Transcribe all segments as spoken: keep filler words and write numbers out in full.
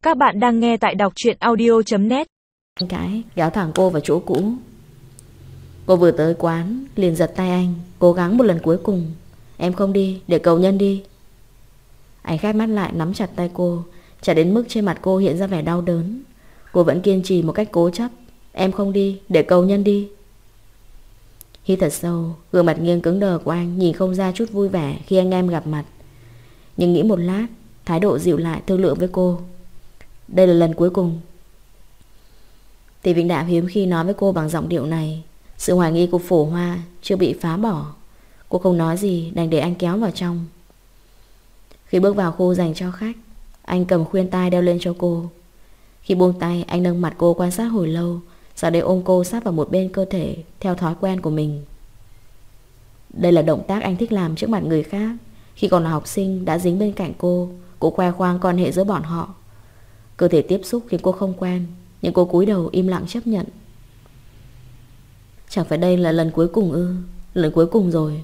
Các bạn đang nghe tại đọc truyện audio chấm net. Cái kéo thẳng cô vào chỗ cũ. Cô vừa tới quán liền giật tay anh, cố gắng một lần cuối cùng. Em không đi, để cầu nhân đi. Anh khép mắt lại nắm chặt tay cô, chặt đến mức trên mặt cô hiện ra vẻ đau đớn. Cô vẫn kiên trì một cách cố chấp. Em không đi, để cầu nhân đi. Hít thật sâu, gương mặt nghiêng cứng đờ của anh nhìn không ra chút vui vẻ khi anh em gặp mặt. Nhưng nghĩ một lát, thái độ dịu lại thương lượng với cô. Đây là lần cuối cùng. Tỷ Vĩnh Đạo hiếm khi nói với cô bằng giọng điệu này. Sự hoài nghi của Phổ Hoa chưa bị phá bỏ. Cô không nói gì, đành để anh kéo vào trong. Khi bước vào khu dành cho khách, anh cầm khuyên tai đeo lên cho cô. Khi buông tay, anh nâng mặt cô quan sát hồi lâu, sau đấy ôm cô sát vào một bên cơ thể theo thói quen của mình. Đây là động tác anh thích làm trước mặt người khác. Khi còn là học sinh đã dính bên cạnh cô, cô khoe khoang quan hệ giữa bọn họ. Cơ thể tiếp xúc khiến cô không quen, nhưng cô cúi đầu im lặng chấp nhận. Chẳng phải đây là lần cuối cùng ư? Lần cuối cùng rồi.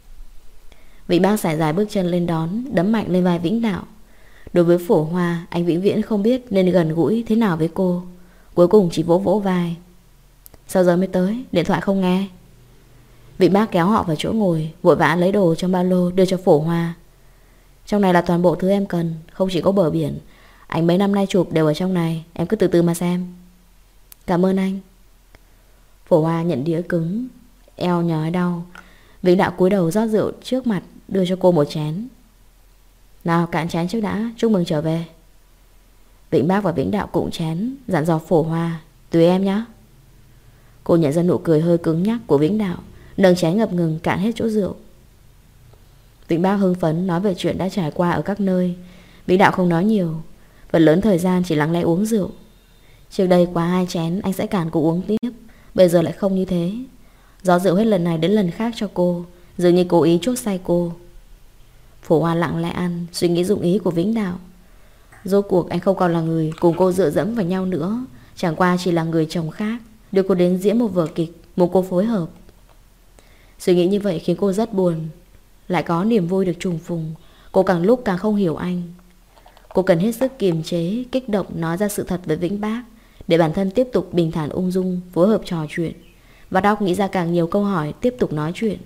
Vị bác sải dài bước chân lên đón, đấm mạnh lên vai Vĩnh Đạo. Đối với Phổ Hoa, anh vĩnh viễn không biết nên gần gũi thế nào với cô. Cuối cùng chỉ vỗ vỗ vai. Sao giờ mới tới? Điện thoại không nghe. Vị bác kéo họ vào chỗ ngồi, vội vã lấy đồ trong ba lô đưa cho Phổ Hoa. Trong này là toàn bộ thứ em cần, không chỉ có bờ biển. Ảnh mấy năm nay chụp đều ở trong này, em cứ từ từ mà xem. Cảm ơn anh. Phổ Hoa nhận đĩa cứng, eo nhói đau. Vĩnh Đạo cúi đầu rót rượu trước mặt, đưa cho cô một chén. Nào cạn chén trước đã, chúc mừng trở về. Vĩnh Bác và Vĩnh Đạo cũng chén, dặn dò Phổ Hoa. Tùy em nhé. Cô nhận ra nụ cười hơi cứng nhắc của Vĩnh Đạo, nâng chén ngập ngừng cạn hết chỗ rượu. Vĩnh Bác hưng phấn nói về chuyện đã trải qua ở các nơi. Vĩnh Đạo không nói nhiều, phần lớn thời gian chỉ lặng lẽ uống rượu. Trước đây quá hai chén anh sẽ cản cô uống tiếp, bây giờ lại không như thế. Do rượu hết lần này đến lần khác cho cô, dường như cố ý chuốc say cô. Phổ Hoa lặng lẽ ăn, suy nghĩ dụng ý của Vĩnh Đạo. Rốt cuộc anh không còn là người cùng cô dựa dẫm vào nhau nữa, chẳng qua chỉ là người chồng khác, đưa cô đến diễn một vở kịch, muốn cô phối hợp. Suy nghĩ như vậy khiến cô rất buồn. Lại có niềm vui được trùng phùng, cô càng lúc càng không hiểu anh. Cô cần hết sức kiềm chế, kích động nói ra sự thật với Vĩnh Bác, để bản thân tiếp tục bình thản ung dung phối hợp trò chuyện, và đọc nghĩ ra càng nhiều câu hỏi tiếp tục nói chuyện.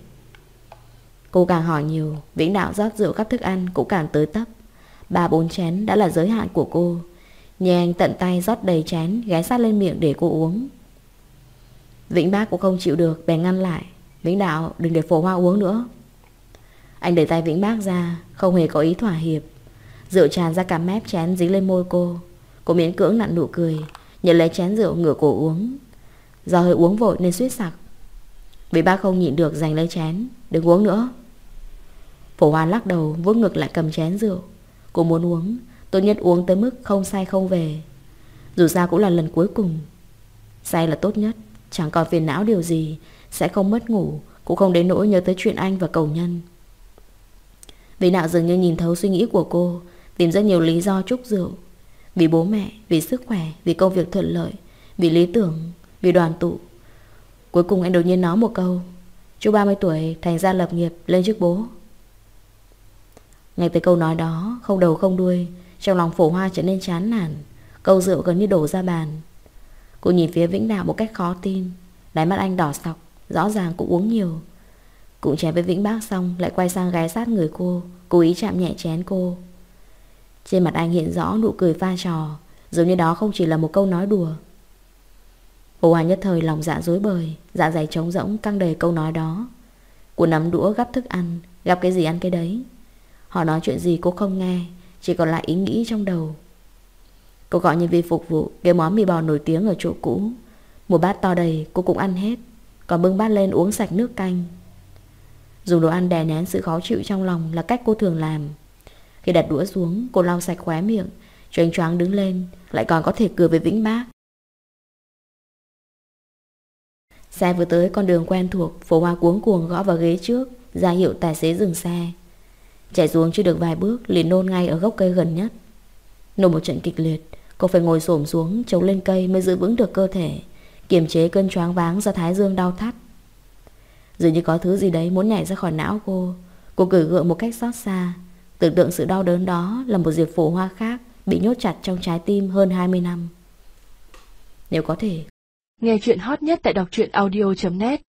Cô càng hỏi nhiều, Vĩnh Đạo rót rượu khắp thức ăn cũng càng tới tấp. Ba bốn chén đã là giới hạn của cô, nhưng anh tận tay rót đầy chén, ghé sát lên miệng để cô uống. Vĩnh Bác cũng không chịu được, bèn ngăn lại. Vĩnh Đạo, đừng để Phổ Hoa uống nữa. Anh đẩy tay Vĩnh Bác ra, không hề có ý thỏa hiệp. Rượu tràn ra cả mép chén dính lên môi cô. Cô miễn cưỡng nặn nụ cười, nhận lấy chén rượu ngửa cổ uống. Do hơi uống vội nên suýt sặc. Vĩnh Bác không nhịn được giành lấy chén. Đừng uống nữa. Phổ Hoa lắc đầu, vuốt ngực lại cầm chén rượu. Cô muốn uống, tốt nhất uống tới mức không say không về. Dù sao cũng là lần cuối cùng. Say là tốt nhất, chẳng còn phiền não điều gì, sẽ không mất ngủ, cũng không đến nỗi nhớ tới chuyện anh và cầu nhân. Vĩnh Đạo dường như nhìn thấu suy nghĩ của cô, tìm rất nhiều lý do trúc rượu. Vì bố mẹ, vì sức khỏe, vì công việc thuận lợi, vì lý tưởng, vì đoàn tụ. Cuối cùng anh đột nhiên nói một câu: chúc ba mươi tuổi thành gia lập nghiệp, lên chức bố. Ngay tới câu nói đó, không đầu không đuôi, trong lòng Phổ Hoa trở nên chán nản. Câu rượu gần như đổ ra bàn. Cô nhìn phía Vĩnh Đạo một cách khó tin. Đáy mắt anh đỏ sọc, rõ ràng cũng uống nhiều. Cũng chén với Vĩnh Bác xong, lại quay sang ghé sát người cô, cố ý chạm nhẹ chén cô. Trên mặt anh hiện rõ nụ cười pha trò, giống như đó không chỉ là một câu nói đùa. Phổ Hoa nhất thời lòng dạ rối bời, dạ dày trống rỗng căng đầy câu nói đó. Cô nắm đũa gắp thức ăn, gắp cái gì ăn cái đấy. Họ nói chuyện gì cô không nghe, chỉ còn lại ý nghĩ trong đầu. Cô gọi nhân viên phục vụ cái món mì bò nổi tiếng ở chỗ cũ. Một bát to đầy cô cũng ăn hết, còn bưng bát lên uống sạch nước canh. Dùng đồ ăn đè nén sự khó chịu trong lòng là cách cô thường làm. Khi đặt đũa xuống, cô lau sạch khóe miệng, choáng choáng đứng lên, lại còn có thể cười với Vĩnh Bác. Xe vừa tới con đường quen thuộc, Phổ Hoa cuống cuồng gõ vào ghế trước, ra hiệu tài xế dừng xe. Chạy xuống chưa được vài bước liền nôn ngay ở gốc cây gần nhất. Nôn một trận kịch liệt, cô phải ngồi xổm xuống chống lên cây mới giữ vững được cơ thể, kiềm chế cơn choáng váng do thái dương đau thắt. Dường như có thứ gì đấy muốn nhảy ra khỏi não cô. Cô cười gượng một cách xót xa, tưởng tượng sự đau đớn đó là một Diệp Phổ Hoa khác bị nhốt chặt trong trái tim hơn hai mươi năm. Nếu có thể. Nghe chuyện hot nhất tại đọc truyện audio chấm net